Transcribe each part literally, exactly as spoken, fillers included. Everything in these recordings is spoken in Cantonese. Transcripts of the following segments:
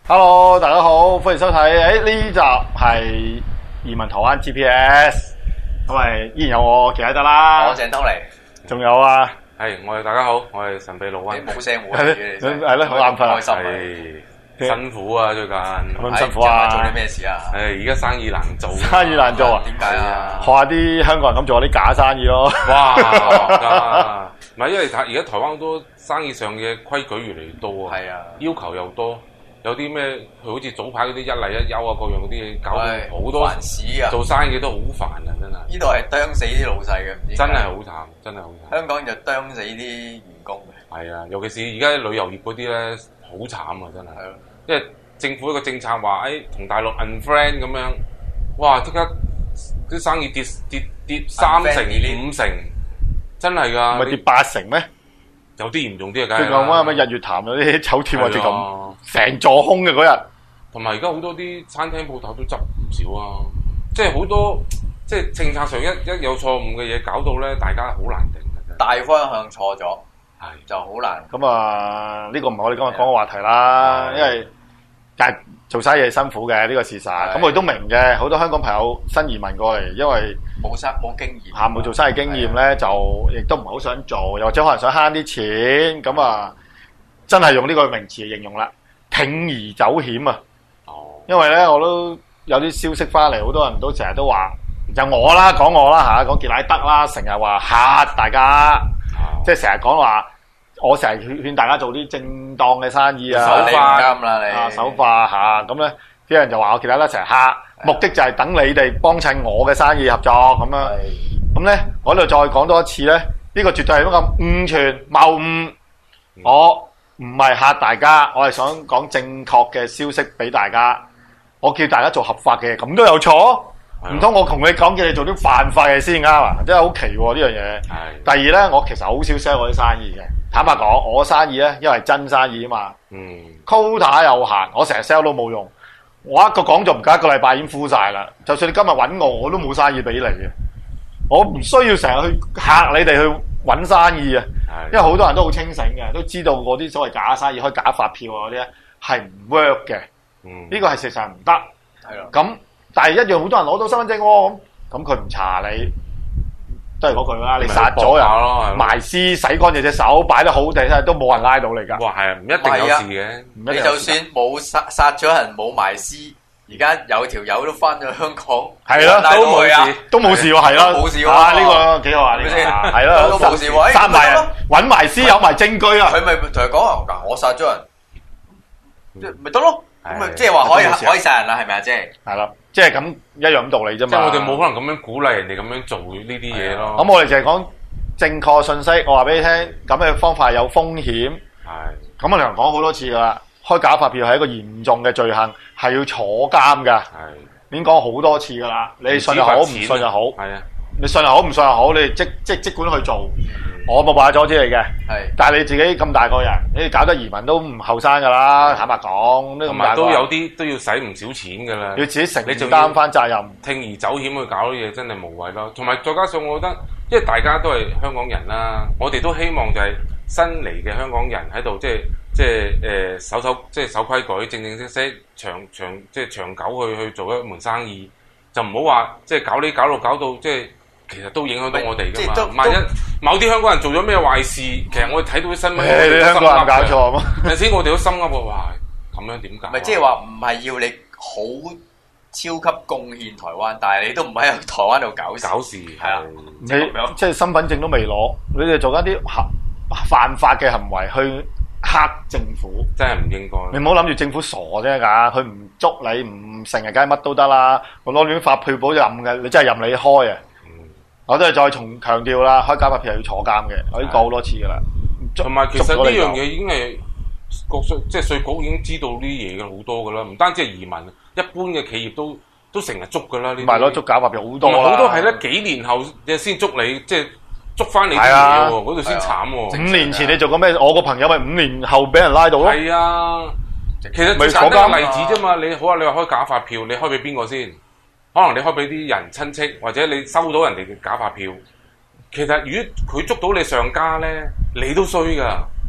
Hello， 大家好，歡迎收睇。誒，呢集係移民台灣 G P S， 咁咪依然有我奇喺德啦， 我鄭東嚟， 仲有啊， 係我哋大家好，我係神秘老溫。 你冇聲冇語你， 係咯，好眼瞓啊， 開心啊， 辛苦啊最近。 咁辛苦啊！ 做啲咩事啊？ 誒，而家生意難做， 生意難做啊？ 點解啊？ 學下啲香港人咁做啲假生意咯。 哇！唔係因為而家台灣好多生意上嘅規矩越嚟越多啊， 係啊， 要求又多，有啲咩佢好似早排嗰啲一例一休啊，各樣嗰啲嘢搞到好多煩事啊！ 做生意都好煩啊，真係。 呢度係啄死啲老細嘅，唔知真係好慘，真係好慘。 香港就啄死啲員工嘅。 係啊，尤其是而家旅遊業嗰啲咧，好慘啊，真係。 係咯， 因為政府一個政策話，誒同大陸 unfriend 咁樣，哇！即刻啲生意跌跌跌三成五成，真係㗎。 唔係跌八成咩？ 有啲嚴重啲啊，梗係。 佢講乜乜日月潭有啲酒店或者咁，成係啊座空嘅嗰日。 同埋而家好多啲餐廳鋪頭都執唔少啊，即係好多即係政策上一一有錯誤嘅嘢，搞到咧大家好難定嘅。 大方向錯咗， 係就好難。 咁啊，呢個唔係我哋今日講嘅話題啦，因為但係做生意係辛苦嘅呢個事實。咁我哋都明嘅，好多香港朋友新移民過嚟，因為冇生冇經驗嚇冇做生意經驗咧，就亦都唔係好想做，又或者可能想慳啲錢，咁啊，真係用呢個名詞嚟形容啦，鋌而走險啊！ 哦， 因為咧，我都有啲消息翻嚟，好多人都成日都話，就我啦，講我啦嚇，講傑拉德啦，成日話嚇大家，即係成日講話，我成日勸勸大家做啲正當嘅生意啊， 手法啱啦，你啊手法嚇，咁咧啲人就話我傑拉德成日嚇，目的就係等你哋幫襯我嘅生意合作咁樣。咁咧，我呢度再講多一次咧，呢個絕對係一個誤傳謬誤，我唔係嚇大家，我係想講正確嘅消息俾大家。我叫大家做合法嘅，咁都有錯？唔通我同你講叫你做啲犯法嘅先啱啊？真係好奇喎呢樣嘢。第二咧，我其實好少 sell 我啲生意嘅。坦白講，我生意咧，因為係真生意啊嘛。 嗯。 quota 有限，我成日 sell 都冇用。我一個講座唔夠一個禮拜已經 full 晒啦。就算你今日揾我，我都冇生意俾你嘅。我唔需要成日去嚇你哋去揾生意啊。因為好多人都好清醒嘅，都知道嗰啲所謂假生意開假發票嗰啲咧係唔 work 嘅。 嗯。呢個係事實唔得。 係咯。 咁但係一樣好多人攞到身份證喎，咁咁佢唔查你，都係嗰句啦。你殺咗人，埋屍洗乾淨隻手，擺得好地都冇人拉到你㗎。 哇，係啊，唔一定有事嘅。 你就算冇殺殺咗人，冇埋屍，而家有條友都翻咗香港， 係咯， 都冇事， 都冇事喎，係咯， 冇事喎。 啊，呢個幾好啊，呢個係咯， 都冇事喎， 殺埋人，揾埋屍有埋證據啊。 佢咪同佢講話，嗱，我殺咗人，咪得咯。咁咪即係話可以可以殺人啦，係咪啊？即係係咯，即係咁一樣咁道理啫嘛。 即係我哋冇可能咁樣鼓勵人哋咁樣做呢啲嘢咯。 咁我哋就係講正確信息，我話俾你聽，咁嘅方法有風險。 係。 咁我哋講好多次噶啦，開假發票係一個嚴重嘅罪行，係要坐監噶。 係。 已經講好多次噶啦，你信又好，唔信又好。 係啊。 你信又好，唔信又好，你即即即管去做。我冇辦法阻止你嘅，但係你自己咁大個人，你搞得移民都唔後生噶啦，坦白講。 同埋都有啲都要使唔少錢噶啦， 要自己承擔翻責任。 鋌而走險去搞啲嘢真係無謂咯。同埋再加上我覺得，因為大家都係香港人啦，我哋都希望就係新嚟嘅香港人喺度，即係即係誒守守即係守規矩，正正式式長長即係長久去去做一門生意，就唔好話即係搞呢搞到搞到即係。其實都影響到我哋噶嘛，萬一某啲香港人做咗咩壞事，其實我哋睇到啲新聞， 你香港人搞錯咩？ 有陣時我哋都心噏喎，哇！咁樣點搞？ 咪即係話唔係要你好超級貢獻台灣，但係你都唔喺台灣度搞事。 搞事係啊！ 你即係身份證都未攞，你哋做一啲犯法嘅行為去黑政府， 真係唔應該。 你唔好諗住政府傻啫㗎，佢唔捉你唔成日梗係乜都得啦。我攞亂發票簿任嘅，你真係任你開啊！我都係再重強調啦，開假發票係要坐監嘅，我已經講好多次噶啦。 同埋其實呢樣嘢已經係國稅即係稅局已經知道呢啲嘢嘅好多噶啦，唔單止係移民，一般嘅企業都都成日捉噶啦。 唔係咯，捉假發票好多啦。 好多係咧，幾年後先捉你，即係捉翻你啲嘢喎，嗰度先慘喎。五年前你做過咩？我個朋友咪五年後俾人拉到咯。 係啊，其實最簡單嘅例子啫嘛。你好啊，你話開假發票，你開俾邊個先？可能你開俾啲人親戚，或者你收到人哋嘅假發票，其實如果佢捉到你上家咧，你都衰噶。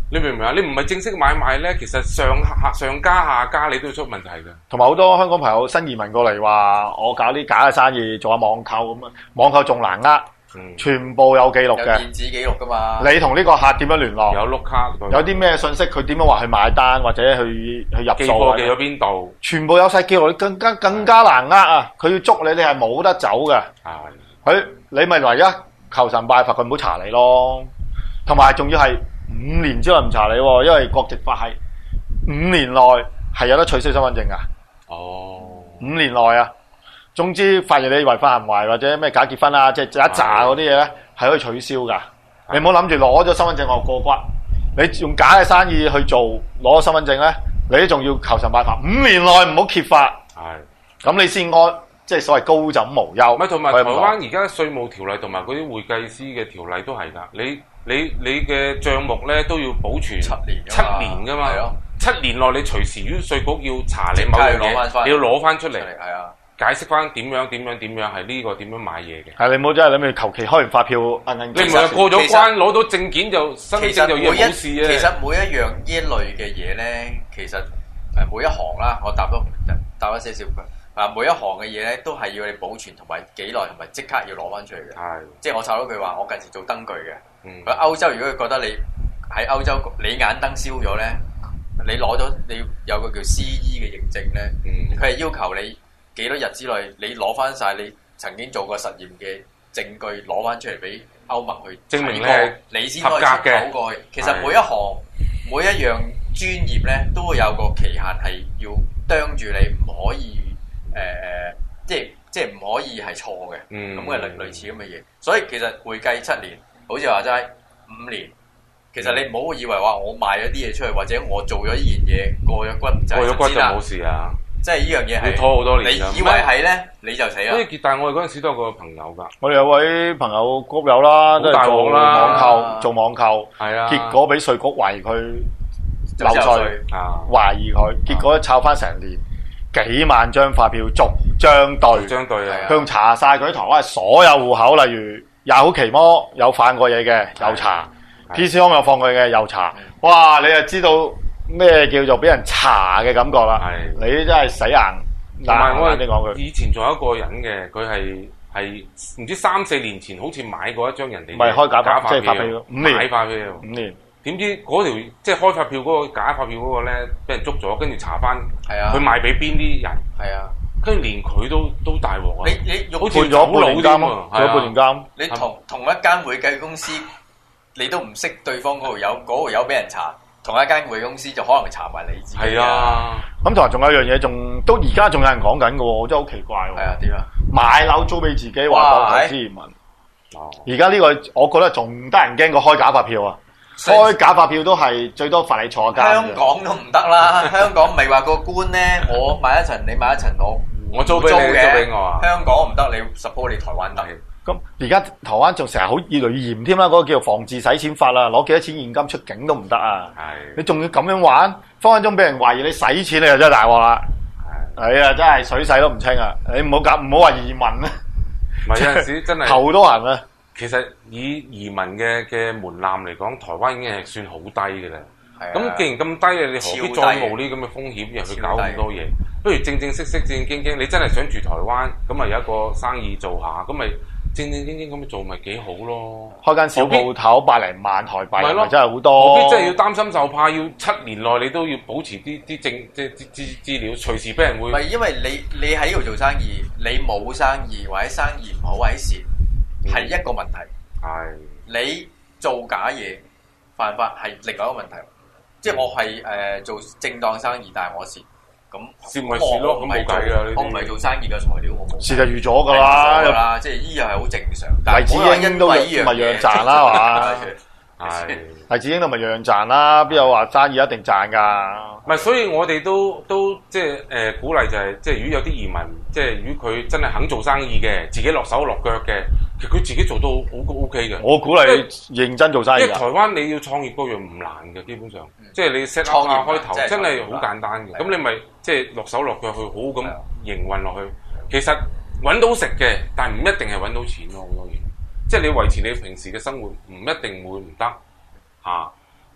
你明唔明啊？你唔係正式買賣咧，其實上下上家下家你都要出問題嘅。 同埋好多香港朋友新移民過嚟話，我搞啲假嘅生意，做下網購咁啊，網購仲難呃， 嗯、 全部有記錄嘅， 有電子記錄噶嘛。 你同呢個客點樣聯絡？ 有碌卡， 有啲咩信息，佢點樣話去買單或者去去入數寄貨寄咗邊度？ 全部有晒記錄，你更加更加難呃啊！佢要捉你，你係冇得走嘅。 係佢你咪唯一求神拜佛，佢唔好查你咯。同埋仲要係五年之內唔查你喎，因為國籍法係五年內係有得取消身份證噶。 哦， 五年內啊，總之發現你違法行為或者咩假結婚啊，即係一紮嗰啲嘢咧，係可以取消噶。你唔好諗住攞咗身份證我過骨，你用假嘅生意去做攞咗身份證咧，你都仲要求神拜佛，五年內唔好揭發。係，咁你先安，即係所謂高枕無憂。 咪同埋台灣而家稅務條例同埋嗰啲會計師嘅條例都係㗎，你。你你嘅帳目咧都要保存七年七年噶嘛，七年內你隨時如果稅局要查你某樣嘢，你要攞翻出嚟，係啊，解釋翻點樣點樣點樣係呢個點樣買嘢嘅。係你唔好真係諗住求其開完發票，硬硬。你唔係過咗關攞到證件就身份證就要冇事啊。 其實每一樣呢一類嘅嘢咧，其實誒每一行啦，我答多答多些少句。啊，每一行嘅嘢咧，都係要你保存同埋幾耐，同埋即刻要攞翻出嚟嘅。係，即係我插咗句話，我近時做燈具嘅。嗯。喺歐洲，如果佢覺得你喺歐洲你眼燈燒咗咧，你攞咗你有個叫 C E 嘅認證咧，佢係、嗯、要求你幾多日之內，你攞翻晒你曾經做過實驗嘅證據，攞翻出嚟俾歐盟去證明你你先可以出口過去。其實每一行每一樣專業咧，都會有個期限係要啄住你，唔可以。誒誒、呃，即係即係唔可以係錯嘅，咁嘅類類似咁嘅嘢。所以其實會計七年，好似話齋五年。其實你唔好以為話我賣咗啲嘢出去，或者我做咗呢件嘢過咗骨就過咗骨就冇事啊。即係呢樣嘢係拖好多年。你以為係咧，你就死啦。所以但係我哋嗰陣時都有個朋友㗎。我哋有位朋友谷友啦，都係做網購，做網購，係啊。結果俾稅局懷疑佢漏稅，啊，懷疑佢，結果炒翻成年。幾萬張發票逐張對，張對啊！佢仲查晒佢啲台灣所有戶口，例如又奇摩有犯過嘢嘅又查 ，P C 康有放過嘅又查，哇！你就知道咩叫做俾人查嘅感覺啦。係你真係死硬。同埋我你講佢以前仲有一個人嘅，佢係係唔知三四年前好似買過一張人哋唔係開假假發票，五年買發票五年。點知嗰條即係開發票嗰個假發票嗰個咧，俾人捉咗，跟住查翻，佢賣俾邊啲人？係啊，跟住連佢都都大鑊啊！你你好似判咗半年監啊，判咗半年監。你同同一間會計公司，你都唔識對方嗰條友，嗰條友俾人查，同一間會計公司就可能查埋你自己。係啊，咁同埋仲有一樣嘢，仲都而家仲有人講緊嘅喎，真係好奇怪喎。係啊，點啊？買樓租俾自己話當投資移民。哦，而家呢個我覺得仲得人驚過開假發票啊！開假發票都係最多罰你坐監。香港都唔得啦，香港咪話個官咧，我買一層，你買一層，我我租俾你，租俾我啊！香港唔得，你 suppose 你台灣得。咁而家台灣仲成日好越嚟越嚴添啦，嗰個叫做防治洗錢法啦，攞幾多錢現金出境都唔得啊！係你仲要咁樣玩，分分鐘俾人懷疑你洗錢，你就真係大鑊啦！係啊，真係水洗都唔清啊！你唔好搞，唔好話移民啊！唔係有陣時真係頭都痕啊！其實以移民嘅嘅門檻嚟講，台灣已經係算好低嘅啦。咁、啊、既然咁低嘅，你何必再冒呢啲咁嘅風險，又去搞咁多嘢？不如正正式式、正正經經，你真係想住台灣，咁咪有一個生意做下，咁咪正正經經咁樣做，咪幾好咯？開間小鋪頭百零萬台幣，咪真係好多。何必真係要擔心受怕？要七年內你都要保持啲啲證即係資資資料，隨時俾人會。唔係因為你你喺呢度做生意，你冇生意或者生意唔好或者蝕。係一個問題，係你做假嘢犯法係另外一個問題，即係我係誒做正當生意，但係我蝕，咁蝕咪蝕咯，咁冇計噶，我唔係做生意嘅材料，我冇蝕就預咗噶啦，即係依樣係好正常。黎智英都咪樣賺啦，係嘛？係黎智英都咪樣賺啦，邊有話生意一定賺噶？唔係，所以我哋都都即係誒鼓勵就係，即係如果有啲移民，即係如果佢真係肯做生意嘅，自己落手落腳嘅。其實佢自己做到好 O K 嘅，我鼓勵你認真做生意。因為台灣你要創業嗰樣唔難嘅，基本上，嗯、即係你 set up 啊開頭真係好簡單嘅。咁你咪即係落手落腳去好好咁營運落去。其實揾到食嘅，但係唔一定係揾到錢咯。好多嘢，即係你維持你平時嘅生活，唔一定會唔得嚇。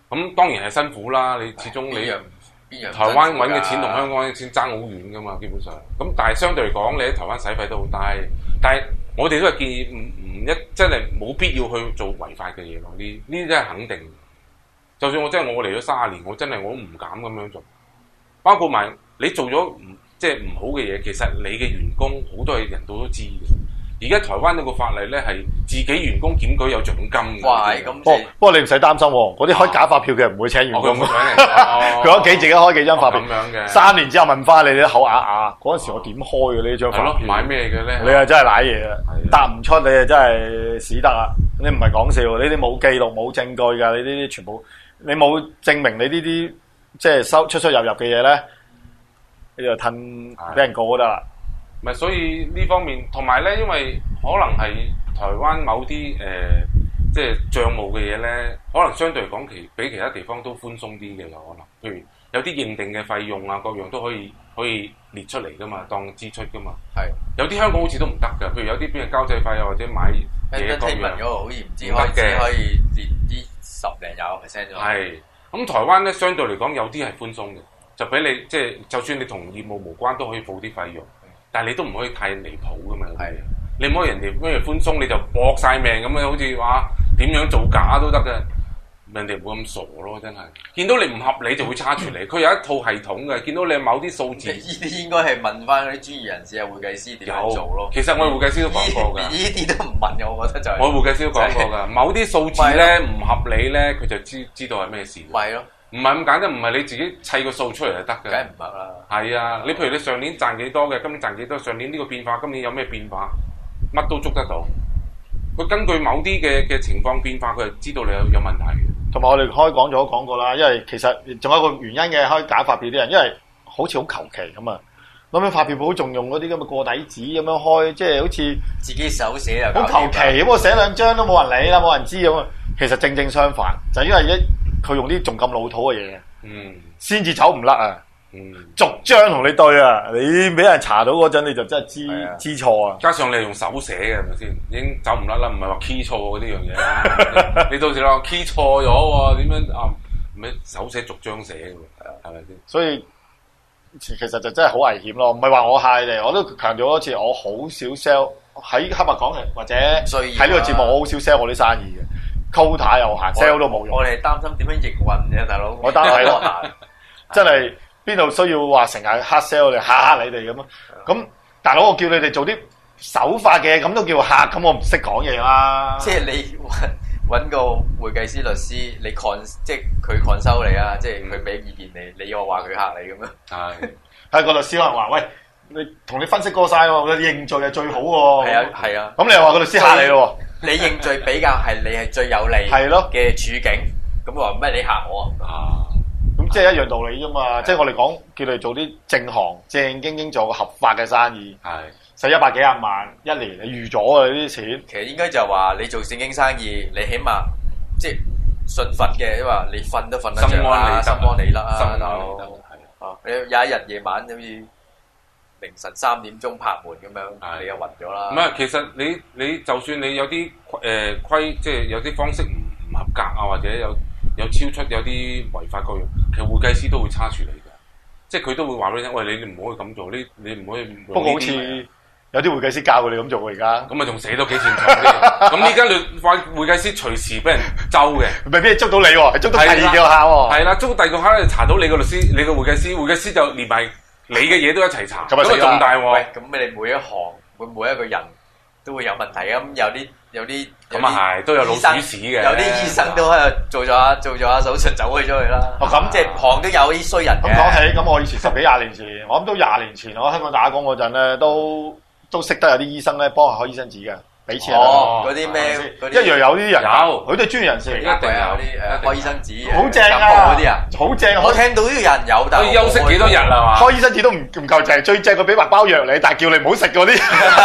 咁當然係辛苦啦。你始終你台灣揾嘅錢同香港嘅錢爭好遠噶嘛，基本上。咁但係相對嚟講，你喺台灣使費都好低。但係我哋都係建議唔唔一真係冇必要去做違法嘅嘢咯。呢呢啲真係肯定。就算我真係我嚟咗三十年，我真係我都唔敢咁樣做。包括埋你做咗唔即係唔好嘅嘢，其實你嘅員工好多嘢人都都知嘅。而家台灣有個法例咧，係自己員工檢舉有獎金嘅。 哇！咁不過不過你唔使擔心喎，嗰啲開假發票嘅人唔會請員工。佢屋企自己開幾張發票。 咁樣嘅。三年之後問翻你，你口啞啞。嗰陣時我點開嘅呢張發票？ 買咩嘅咧？ 你係真係賴嘢啊！答唔出你係真係屎得啊！你唔係講笑，你啲冇記錄冇證據㗎，你呢啲全部你冇證明你呢啲即係收出出入入嘅嘢咧，你就褪俾人告都得啦。 咪所以呢方面，同埋咧，因為可能係台灣某啲誒、呃，即係帳務嘅嘢咧，可能相對嚟講其比其他地方都寬鬆啲嘅，有可能。譬如有啲認定嘅費用啊，各樣都可以可以列出嚟噶嘛，當支出噶嘛。係是。有啲香港好似都唔得㗎，譬如有啲邊嘅交際費啊，或者買嘢各樣。 嗰個好似唔知開始可以列啲十零廿個 percent 咗。係。 咁台灣咧，相對嚟講有啲係寬鬆嘅，就俾你即係，就算你同業務無關都可以報啲費用。但係你都唔可以太離譜噶嘛，係你唔可以人哋咩寬鬆你就搏晒命咁樣，好似話點樣造假都得嘅，人哋唔會咁傻咯，真係見到你唔合理就會叉住你，佢有一套系統嘅，見到你某啲數字， 呢啲應該係問翻嗰啲專業人士啊，會計師點樣做咯。 其實我哋會計師都講過㗎， 呢啲都唔問嘅，我覺得就係、是、 我會計師都講過㗎，某啲數字咧唔合理咧，佢就知知道係咩事。 係咯。 唔係咁簡單，唔係你自己砌個數出嚟就得嘅。 梗係唔得啦。係啊，你譬如你上年賺幾多嘅，今年賺幾多？上年呢個變化，今年有咩變化？乜都捉得到。佢根據某啲嘅嘅情況變化，佢係知道你有有問題嘅。 同埋我哋開講咗講過啦，因為其實仲有一個原因嘅開假發票啲人，因為好似好求其咁啊。諗起發票簿仲用嗰啲咁嘅過底紙咁樣開，即係好似自己手寫啊。 好求其咁，我寫兩張都冇人理啦，冇人知咁啊。其實正正相反，就係、因為一。佢用啲仲咁老土嘅嘢，嗯，先至走唔甩啊，嗯，逐張同你對啊，你俾人查到嗰陣，你就真係知的知錯啊。 加上你係用手寫嘅，係咪先？已經走唔甩啦，唔係話 key 錯嗰啲樣嘢啦。你到時話 key 錯咗喎，點樣啊？咩手寫逐張寫嘅喎，係咪先？ 所以其實就真係好危險咯。唔係話我嚇你哋，我都強調多次，我好少 sell 喺黑白講嘅，或者喺呢個節目，我好少 sell 我啲生意嘅。quota 有限 sell 都冇用， 我哋擔心點樣營運啫，大佬。 我擔心真係邊度需要話成日黑 sell 你嚇下你哋咁啊？咁大佬我叫你哋做啲手法嘅，咁都叫嚇，咁我唔識講嘢啦。 即係你揾個會計師律師，你 con 即係佢 con 收你啊，即係佢俾意見你，你又話佢嚇你咁樣。係係個律師可能話喂，你同你分析過晒喎，你認罪係最好喎。 係啊係啊。 咁你又話個律師嚇你咯？ 你認罪比較係你係最有利嘅處境，咁話咩你嚇我啊？ 咁即係一樣道理啫嘛。即係我哋講叫你做啲正行，正正經經做個合法嘅生意，係使一百幾廿萬一年，你預咗啊呢啲錢。 其實應該就話你做正經生意，你起碼即係信佛嘅，因為你瞓都瞓得着啦，心安理得啊，大佬。啊，你有一日夜晚好似凌晨三點鐘拍門咁樣，的你又暈咗啦。唔係，其實你你就算你有啲誒規，即係有啲方式唔唔合格啊，或者有有超出有啲違法各樣，其實會計師都會叉住你㗎。即係佢都會話俾你聽，喂，你唔可以咁做，呢你唔可以。 不過好似有啲會計師教佢哋咁做喎，而家。 咁咪仲死多幾錢重啲？咁呢間律會會計師隨時俾人周嘅， 未必捉到你喎，係捉到第二個客喎。 係啦，捉到第二個客咧，查到你個律師，你個會計師，會計師就連埋。你嘅嘢都一齊查，咁啊仲大喎！ 咁你每一行，每每一個人都會有問題啊！咁有啲有啲咁啊係，都有老鼠屎嘅。 有啲醫生都喺度做咗下做咗下手術走咗出去啦。哦咁，即係行都有啲衰人嘅。 咁講起，咁我以前十幾廿年前，我諗都廿年前，我喺香港打工嗰陣咧，都都識得有啲醫生咧幫我開醫生紙嘅。俾錢哦，嗰啲咩？ 一樣有啲人有，佢哋專業人士， 一定有啲誒開醫生紙好正啊！ 嗰啲啊， 好正！ 我聽到呢個人有，但係休息幾多日啊嘛？ 開醫生紙都唔唔夠正，最正佢俾埋包藥你，但係叫你唔好食嗰啲。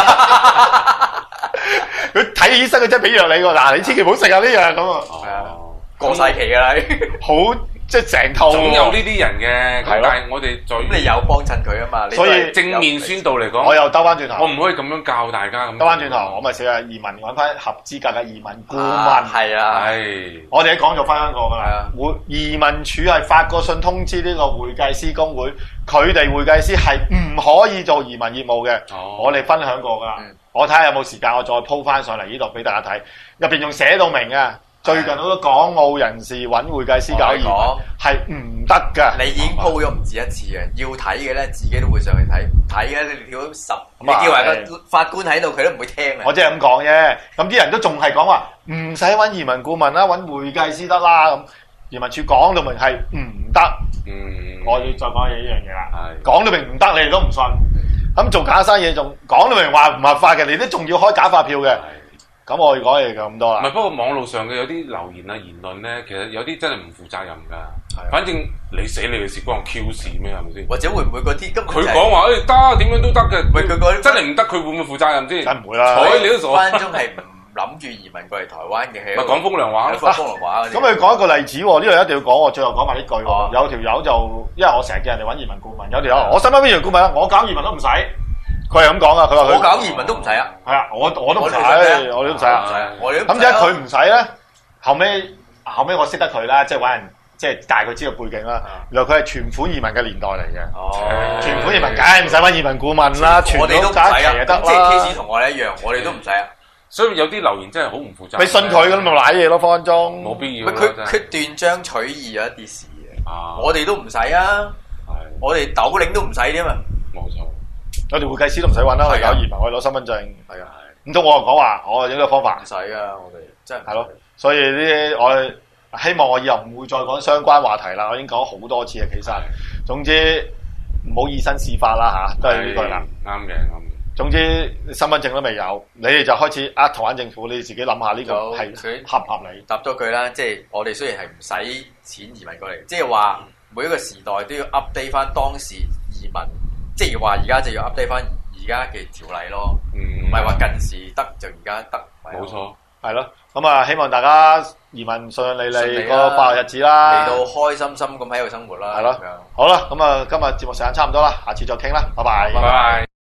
佢睇醫生佢真係俾藥你喎，嗱你千祈唔好食啊呢樣咁啊。 係啊，過曬期㗎啦。 好即係成套。 總有呢啲人嘅，咁但係我哋在咁你有幫襯佢啊嘛？ 所以正面宣導嚟講， 我又兜翻轉頭， 我唔可以咁樣教大家咁。 兜翻轉頭，我咪寫下移民揾翻合資格嘅移民顧問。 係啊， 係。 我哋喺講咗翻香港㗎啦，會移民署係發個信通知呢個會計師公會，佢哋會計師係唔可以做移民業務嘅。 哦， 我哋分享過㗎啦。我睇下有冇時間，我再鋪翻上嚟呢度俾大家睇。入邊仲寫到明啊！最近好多港澳人士揾會計師搞移民係唔得㗎。 你已經鋪咗唔止一次嘅，要睇嘅咧自己都會上去睇，唔睇嘅你跳十，你叫埋個法官喺度，佢都唔會聽嘅。 我即係咁講啫。咁啲人都仲係講話唔使揾移民顧問啦，揾會計師得啦。咁移民署講到明係唔得。嗯，我要再講嘢呢樣嘢啦。係講到明唔得，你哋都唔信。咁做假生意仲講到明話唔合法嘅，你都仲要開假發票嘅。咁我講嘢就咁多啦。唔係， 不過網絡上嘅有啲留言啊、言論咧，其實有啲真係唔負責任㗎。反正你死你嘅事，關我 Q 事咩？係咪先？ 或者會唔會嗰啲根本佢講話誒得點樣都得嘅？ 喂，佢嗰真係唔得，佢會唔會負責任先？ 梗唔會啦。 睬你都傻。 分分鐘係唔諗住移民過嚟台灣嘅。 咪講風涼話咯， 講風涼話。 咁你講一個例子喎，呢度一定要講喎，最後講埋呢句喎。有條友就因為我成日叫人哋揾移民顧問，有條友我使乜揾移民顧問啊？我搞移民都唔使。佢係咁講啊！佢話我搞移民都唔使啊！ 係啊，我我都唔使，我都唔使啊！咁即係佢唔使咧，後尾後尾我識得佢啦，即係揾人即係帶佢知道背景啦。原來佢係存款移民嘅年代嚟嘅。哦，存款移民梗係唔使揾移民顧問啦，存到假期就得啦。 即係 case 同我哋一樣，我哋都唔使啊。 所以有啲留言真係好唔負責。 你信佢咁咪賴嘢咯，分分鐘冇必要。 佢佢斷章取義有一啲事嘅，我哋都唔使啊！我哋斗領都唔使添啊！ 冇錯。 我哋會計師都唔使揾啦，我哋搞移民，我哋攞身份證。係啊，唔通我又講話，我有呢個方法。 唔使啊，我哋真係。 係咯，所以呢啲我希望我以後唔會再講相關話題啦。我已經講好多次啊，其實。總之唔好以身試法啦嚇，都係呢句啦。 啱嘅，啱嘅。 總之身份證都未有，你哋就開始呃台灣政府，你哋自己諗下呢個係合唔合理？ 答咗句啦，即係我哋雖然係唔使錢移民過嚟，即係話每一個時代都要 update 翻當時移民。即係話而家就要 update 翻而家嘅條例咯，唔係話近時得就而家得。 冇錯， 係咯。咁啊，希望大家移民順順利利個快樂日子啦， 嚟到開心心咁喺度生活啦。 係咯，好啦，咁啊，今日節目時間差唔多啦，下次再傾啦，拜拜。 拜拜。